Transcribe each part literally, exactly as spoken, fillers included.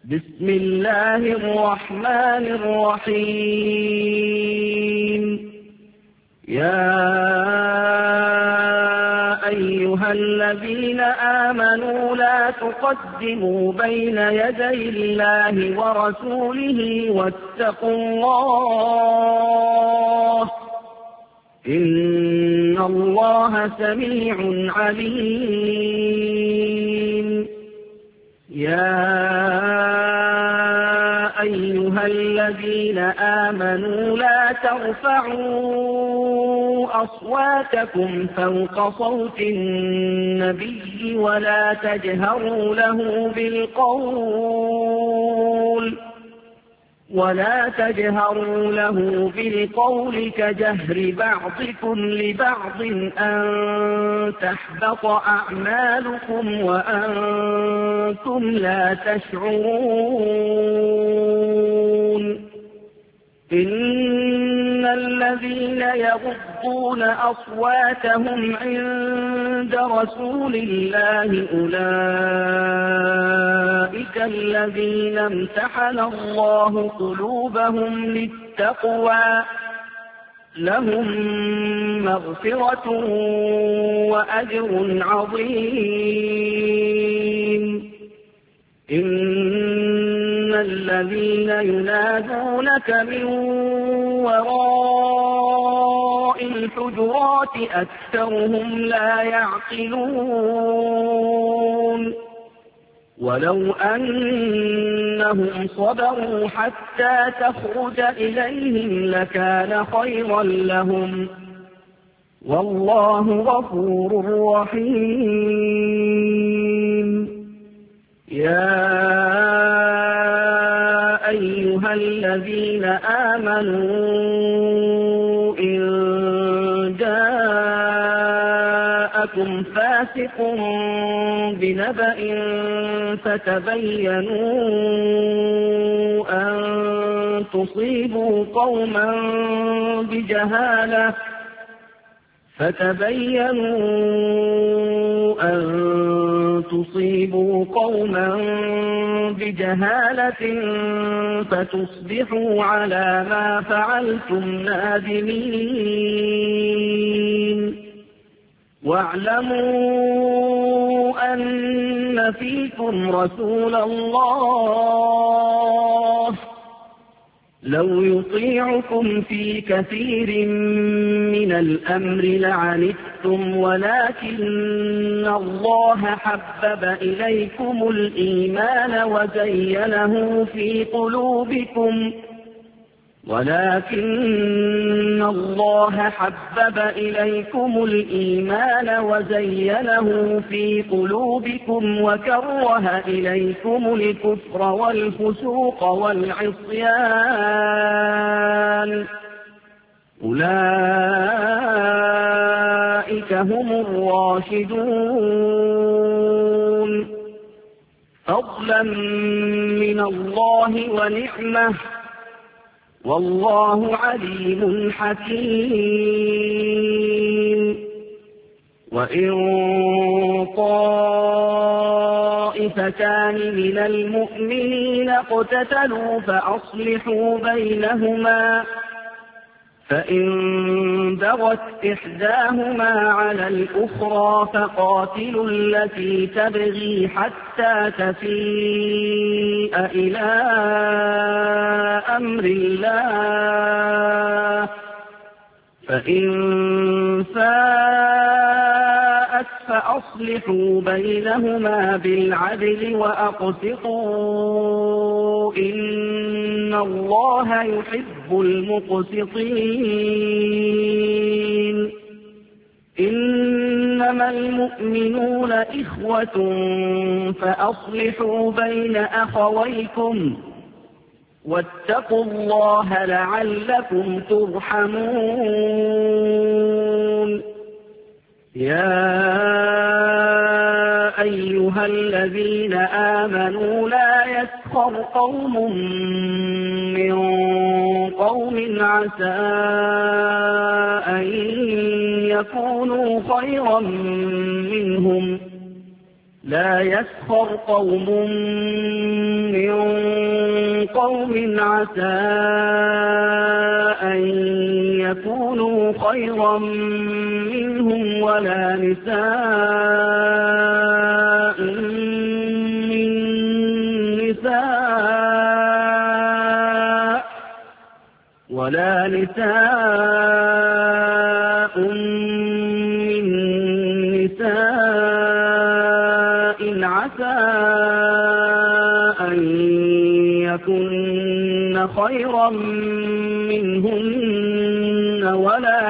بسم الله الرحمن الرحيم. يا أيها الذين آمنوا لا تقدموا بين يدي الله ورسوله واتقوا الله إن الله سميع عليم. يا أيها الذين آمنوا لا ترفعوا أصواتكم فوق صوت النبي ولا تجهروا له بالقول ولا تجهروا له بالقول كجهر بعضكم لبعض أن تحبط أعمالكم وأنتم لا تشعرون. إن الذين يغضون أصواتهم عند رسول الله أولئك الذين امتحن الله قلوبهم للتقوى لهم مغفرة وأجر عظيم. إن الذين ينادونك من وراء الحجرات أكثرهم لا يعقلون. ولو أنهم صبروا حتى تخرج إليهم لكان خيرا لهم والله غفور رحيم. يا أيها الذين آمنوا إن جاءكم فاسق بنبأ فتبينوا أن تصيبوا قوما بجهالة فتبينوا أن تصيبوا قوما بجهالة فتصبحوا على ما فعلتم نادمين. واعلموا أن فيكم رسول الله لو يطيعكم في كثير من الأمر لعنتم ولكن الله حبب إليكم الإيمان وزينه في قلوبكم ولكن الله حبب إليكم الإيمان وزينه في قلوبكم وكره إليكم الكفر والفسوق والعصيان أولئك هم الراشدون فضلا من الله ونعمة والله عليم حكيم. وإن طائفتان من المؤمنين اقتتلوا فأصلحوا بينهما فإن بغت إحداهما على الأخرى فقاتلوا التي تبغي حتى تفيء إلى أمر الله فإن فاءت فأصلحوا بينهما بالعدل وأقسطوا إن الله يحب المقسطين. إنما المؤمنون إخوة فأصلحوا بين أخويكم واتقوا الله لعلكم ترحمون. يا أيها الذين آمنوا لا يسخر قوم من قوم عسى أن يكونوا خيرا منهم لا يسخر قوم من قوم عسى أن يكونوا خيرا منهم ولا نساء من نساء ولا نساء من نساء عسى أن يكن خيرا منهن ولا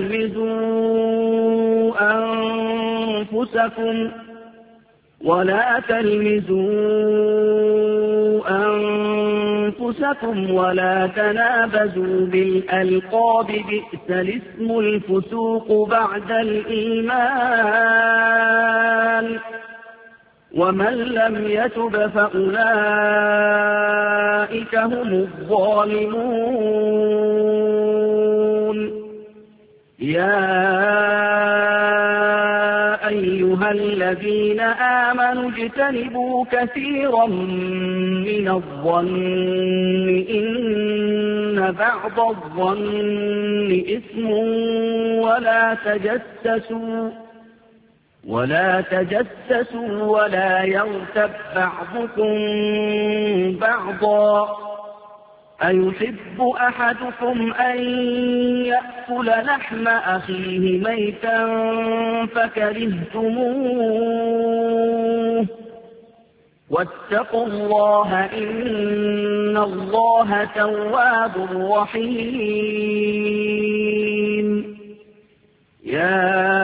تلمزوا أنفسكم ولا تلمزوا أنفسكم ولا تنابزوا بالألقاب بئس الاسم الفسوق بعد الإيمان ومن لم يتب فأولئك هم الظالمون يا أيها الذين آمنوا اجتنبوا كثيرا من الظن إن بعض الظن إثم ولا تجسسوا ولا تجسسوا ولا يغتب بعضكم بعضا أيحب أحدكم أن يأكل لحم أخيه ميتا فكرهتموه واتقوا الله إن الله تواب رحيم يا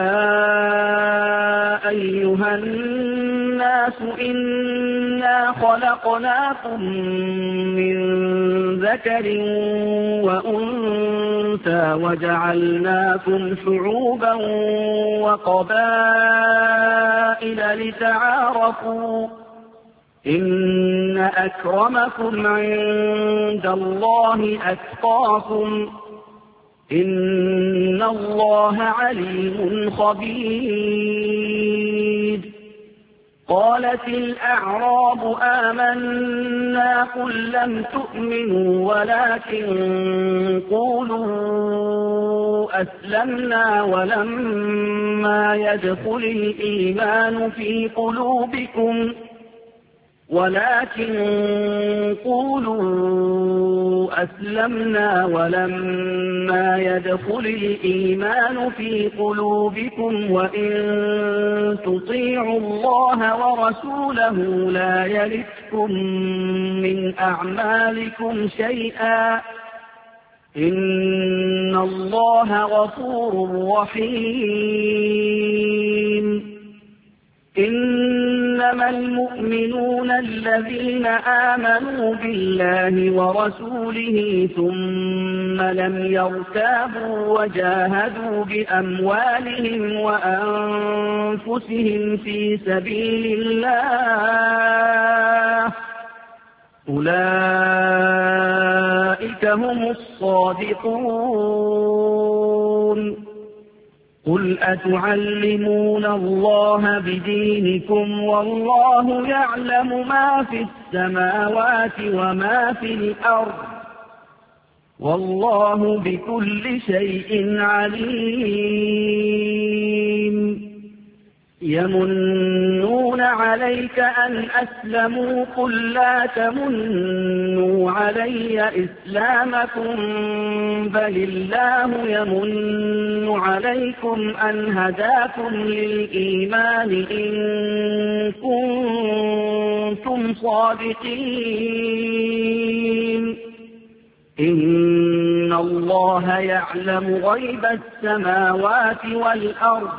أيها الناس إنا خلقناكم من ذكر وأنثى وجعلناكم شعوبا وقبائل لتعارفوا إن أكرمكم عند الله أتقاكم إن الله عليم خبير قالت الأعراب آمنا قل لم تؤمنوا ولكن قولوا أسلمنا ولما يدخل الإيمان في قلوبكم ولكن قولوا أسلمنا ولما يدخل الإيمان في قلوبكم وإن تطيعوا الله ورسوله لا يلتكم من أعمالكم شيئا إن الله غفور رحيم إنما المؤمنون الذين آمنوا بالله ورسوله ثم لم يرتابوا وجاهدوا بأموالهم وأنفسهم في سبيل الله أولئك هم الصادقون قل أتعلمون الله بدينكم والله يعلم ما في السماوات وما في الأرض والله بكل شيء عليم يمنون عليك أن أسلموا قل لا تمنوا علي إسلامكم بل الله يمن عليكم أن هداكم للإيمان إن كنتم صادقين إن الله يعلم غيب السماوات والأرض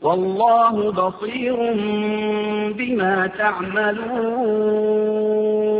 والله بصير بما تعملون